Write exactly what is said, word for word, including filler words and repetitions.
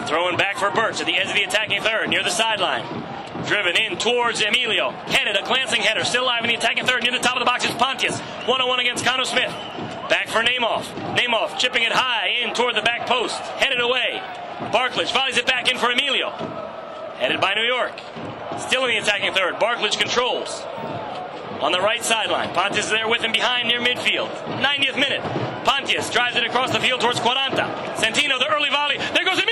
Throwing back for Birch at the edge of the attacking third, near the sideline. Driven in towards Emilio. Headed, a glancing header. Still alive in the attacking third. Near the top of the box is Pontius. one on one against Connor Smith. Back for Nemov. Nemov chipping it high in toward the back post. Headed away. Barklage volleys it back in for Emilio. Headed by New York. Still in the attacking third. Barklage controls. On the right sideline. Pontius is there with him behind near midfield. ninetieth minute. Pontius drives it across the field towards Quaranta. Santino, the early volley. There goes Emilio.